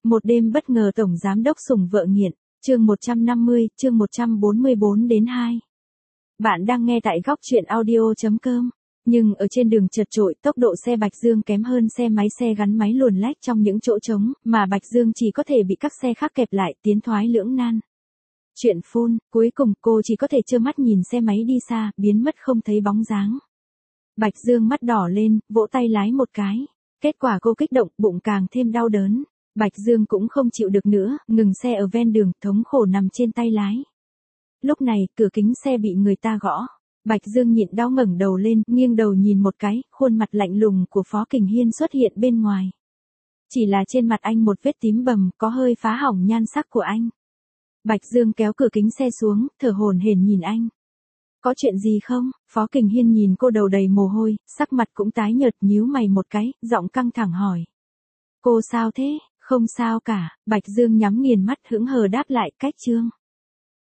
Một đêm bất ngờ tổng giám đốc sủng vợ nghiện, chương 150, chương 144 đến 2. Bạn đang nghe tại góc truyện audio.com. Nhưng ở trên đường chật chội, tốc độ xe Bạch Dương kém hơn xe gắn máy luồn lách trong những chỗ trống, mà Bạch Dương chỉ có thể bị các xe khác kẹp lại, tiến thoái lưỡng nan. Chuyện phun, cuối cùng cô chỉ có thể trơ mắt nhìn xe máy đi xa, biến mất không thấy bóng dáng. Bạch Dương mắt đỏ lên, vỗ tay lái một cái. Kết quả cô kích động, bụng càng thêm đau đớn. Bạch Dương cũng không chịu được nữa, ngừng xe ở ven đường, thống khổ nằm trên tay lái. Lúc này, cửa kính xe bị người ta gõ. Bạch Dương nhịn đau ngẩng đầu lên, nghiêng đầu nhìn một cái, khuôn mặt lạnh lùng của Phó Kình Hiên xuất hiện bên ngoài. Chỉ là trên mặt anh một vết tím bầm, có hơi phá hỏng nhan sắc của anh. Bạch Dương kéo cửa kính xe xuống, thở hổn hển nhìn anh. Có chuyện gì không? Phó Kình Hiên nhìn cô đầu đầy mồ hôi, sắc mặt cũng tái nhợt, nhíu mày một cái, giọng căng thẳng hỏi. Cô sao thế? Không sao cả, Bạch Dương nhắm nghiền mắt hững hờ đáp lại, cách Trương.